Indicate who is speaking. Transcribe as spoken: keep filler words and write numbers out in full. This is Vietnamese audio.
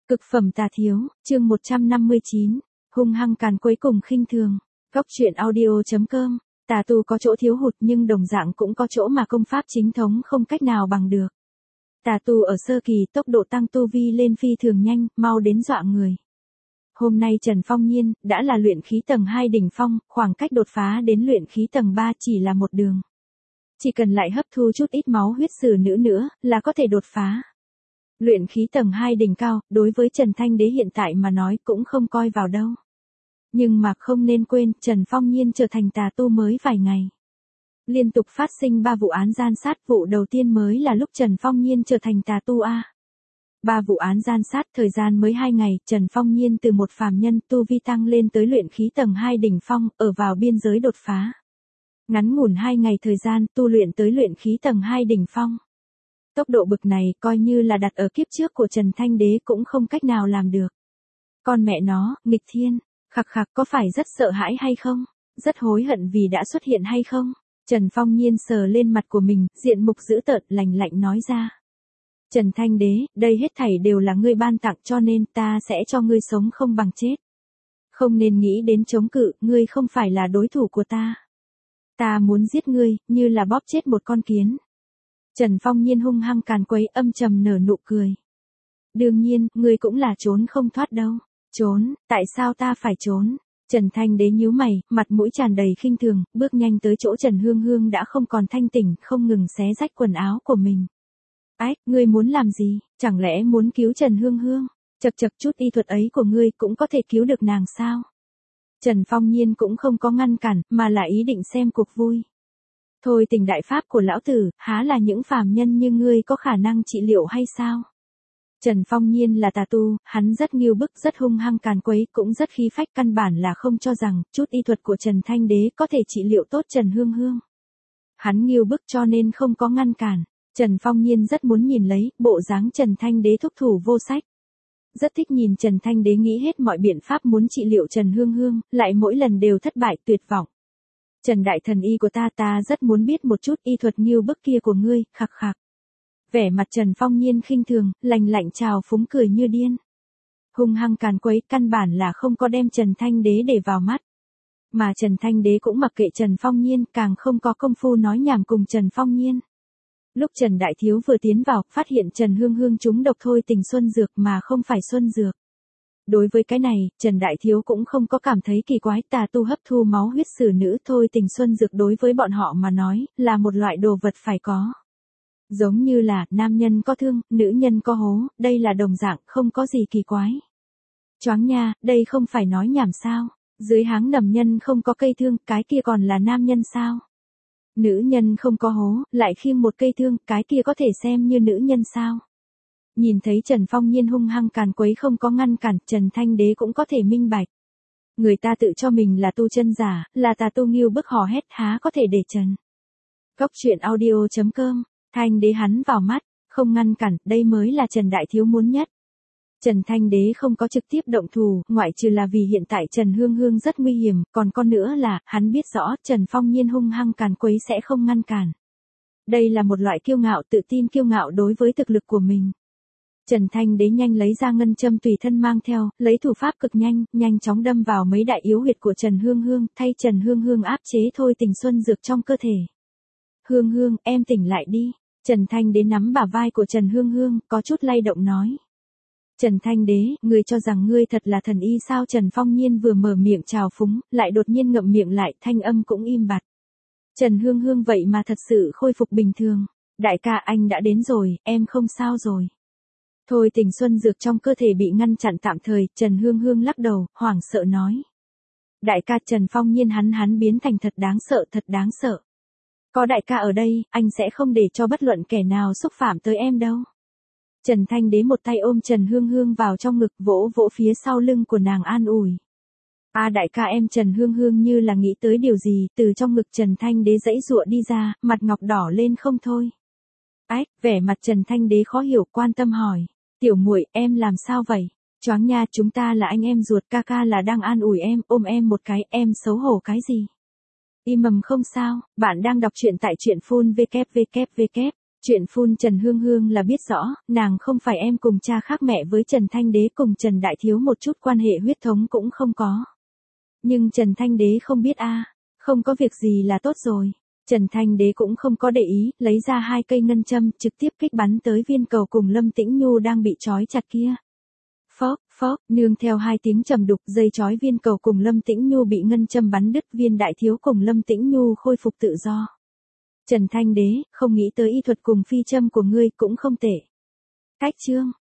Speaker 1: Cực phẩm tà thiếu, chương một trăm năm mươi chín, hung hăng càn quấy cùng khinh thường. Góc truyện audio chấm com, tà tu có chỗ thiếu hụt nhưng đồng dạng cũng có chỗ mà công pháp chính thống không cách nào bằng được. Tà tu ở sơ kỳ tốc độ tăng tu vi lên phi thường nhanh, mau đến dọa người. Hôm nay Trần Phong Nhiên đã là luyện khí tầng hai đỉnh phong, khoảng cách đột phá đến luyện khí tầng ba chỉ là một đường. Chỉ cần lại hấp thu chút ít máu huyết sử nữ nữa là có thể đột phá. Luyện khí tầng hai đỉnh cao, đối với Trần Thanh Đế hiện tại mà nói cũng không coi vào đâu. Nhưng mà không nên quên, Trần Phong Nhiên trở thành tà tu mới vài ngày. Liên tục phát sinh ba vụ án gian sát, vụ đầu tiên mới là lúc Trần Phong Nhiên trở thành tà tu A. Ba vụ án gian sát thời gian mới hai ngày, Trần Phong Nhiên từ một phàm nhân tu vi tăng lên tới luyện khí tầng hai đỉnh phong, ở vào biên giới đột phá. Ngắn ngủn hai ngày thời gian tu luyện tới luyện khí tầng hai đỉnh phong. Tốc độ bực này coi như là đặt ở kiếp trước của Trần Thanh Đế cũng không cách nào làm được. Con mẹ nó, nghịch thiên, khặc khặc có phải rất sợ hãi hay không? Rất hối hận vì đã xuất hiện hay không? Trần Phong Nhiên sờ lên mặt của mình, diện mục dữ tợn lạnh lạnh nói ra. Trần Thanh Đế, đây hết thảy đều là ngươi ban tặng cho nên ta sẽ cho ngươi sống không bằng chết. Không nên nghĩ đến chống cự, ngươi không phải là đối thủ của ta. Ta muốn giết ngươi, như là bóp chết một con kiến. Trần Phong Nhiên hung hăng càn quấy âm trầm nở nụ cười. Đương nhiên, ngươi cũng là trốn không thoát đâu. Trốn, tại sao ta phải trốn? Trần Thanh Đế nhíu mày, mặt mũi tràn đầy khinh thường, bước nhanh tới chỗ Trần Hương Hương đã không còn thanh tỉnh, không ngừng xé rách quần áo của mình. Ách, ngươi muốn làm gì? Chẳng lẽ muốn cứu Trần Hương Hương? Chật chật chút y thuật ấy của ngươi cũng có thể cứu được nàng sao? Trần Phong Nhiên cũng không có ngăn cản, mà là ý định xem cuộc vui. Thôi tình đại pháp của lão tử, há là những phàm nhân như ngươi có khả năng trị liệu hay sao? Trần Phong Nhiên là tà tu, hắn rất nghiêu bức, rất hung hăng càn quấy, cũng rất khí phách, căn bản là không cho rằng chút y thuật của Trần Thanh Đế có thể trị liệu tốt Trần Hương Hương. Hắn nghiêu bức cho nên không có ngăn cản. Trần Phong Nhiên rất muốn nhìn lấy bộ dáng Trần Thanh Đế thúc thủ vô sách. Rất thích nhìn Trần Thanh Đế nghĩ hết mọi biện pháp muốn trị liệu Trần Hương Hương, lại mỗi lần đều thất bại, tuyệt vọng. Trần đại thần y của ta ta rất muốn biết một chút y thuật nghiêu bức kia của ngươi, khặc khặc. Vẻ mặt Trần Phong Nhiên khinh thường, lạnh lạnh trào phúng cười như điên. Hung hăng càn quấy, căn bản là không có đem Trần Thanh Đế để vào mắt. Mà Trần Thanh Đế cũng mặc kệ Trần Phong Nhiên, càng không có công phu nói nhảm cùng Trần Phong Nhiên. Lúc Trần Đại Thiếu vừa tiến vào, phát hiện Trần Hương Hương trúng độc thôi tình xuân dược mà không phải xuân dược. Đối với cái này, Trần Đại Thiếu cũng không có cảm thấy kỳ quái, tà tu hấp thu máu huyết sử nữ thôi tình xuân dược đối với bọn họ mà nói, là một loại đồ vật phải có. Giống như là, nam nhân có thương, nữ nhân có hố, đây là đồng dạng, không có gì kỳ quái. Choáng nha, đây không phải nói nhảm sao, dưới háng nầm nhân không có cây thương, cái kia còn là nam nhân sao? Nữ nhân không có hố, lại khiêng một cây thương, cái kia có thể xem như nữ nhân sao? Nhìn thấy Trần Phong Nhiên hung hăng càn quấy không có ngăn cản, Trần Thanh Đế cũng có thể minh bạch. Người ta tự cho mình là tu chân giả, là tà tu nghiêu bức hò hét, há có thể để Trần. Góc truyện audio chấm com, Thanh Đế hắn vào mắt, không ngăn cản, đây mới là Trần Đại Thiếu muốn nhất. Trần Thanh Đế không có trực tiếp động thủ, ngoại trừ là vì hiện tại Trần Hương Hương rất nguy hiểm, còn con nữa là, hắn biết rõ Trần Phong Nhiên hung hăng càn quấy sẽ không ngăn cản. Đây là một loại kiêu ngạo, tự tin kiêu ngạo đối với thực lực của mình. Trần Thanh Đế nhanh lấy ra ngân châm tùy thân mang theo, lấy thủ pháp cực nhanh, nhanh chóng đâm vào mấy đại yếu huyệt của Trần Hương Hương, thay Trần Hương Hương áp chế thôi tình xuân dược trong cơ thể. Hương Hương, em tỉnh lại đi. Trần Thanh Đế nắm bả vai của Trần Hương Hương, có chút lay động nói. Trần Thanh Đế, ngươi cho rằng ngươi thật là thần y sao? Trần Phong Nhiên vừa mở miệng chào phúng, lại đột nhiên ngậm miệng lại, thanh âm cũng im bặt. Trần Hương Hương vậy mà thật sự khôi phục bình thường. Đại ca anh đã đến rồi, em không sao rồi. Thôi tình xuân dược trong cơ thể bị ngăn chặn tạm thời, Trần Hương Hương lắc đầu, hoảng sợ nói. Đại ca Trần Phong Nhiên hắn hắn biến thành thật đáng sợ, thật đáng sợ. Có đại ca ở đây, anh sẽ không để cho bất luận kẻ nào xúc phạm tới em đâu. Trần Thanh Đế một tay ôm Trần Hương Hương vào trong ngực, vỗ vỗ phía sau lưng của nàng an ủi. A đại ca em Trần Hương Hương như là nghĩ tới điều gì, từ trong ngực Trần Thanh Đế giãy giụa đi ra, mặt ngọc đỏ lên không thôi. Ách, vẻ mặt Trần Thanh Đế khó hiểu, quan tâm hỏi. Tiểu muội, em làm sao vậy? Choáng nha, chúng ta là anh em ruột, ca ca là đang an ủi em, ôm em một cái, em xấu hổ cái gì? Im mầm không sao, bạn đang đọc truyện tại truyện phun vê kép vê kép vê kép. Chuyện phun Trần Hương Hương là biết rõ, nàng không phải em cùng cha khác mẹ với Trần Thanh Đế cùng Trần Đại Thiếu một chút quan hệ huyết thống cũng không có. Nhưng Trần Thanh Đế không biết a, không có việc gì là tốt rồi. Trần Thanh Đế cũng không có để ý, lấy ra hai cây ngân châm, trực tiếp kích bắn tới viên cầu cùng Lâm Tĩnh Nhu đang bị trói chặt kia. Phốc, phốc, nương theo hai tiếng trầm đục, dây trói viên cầu cùng Lâm Tĩnh Nhu bị ngân châm bắn đứt, Viên Đại Thiếu cùng Lâm Tĩnh Nhu khôi phục tự do. Trần Thanh Đế, không nghĩ tới y thuật cùng phi châm của ngươi cũng không tệ. Cách chương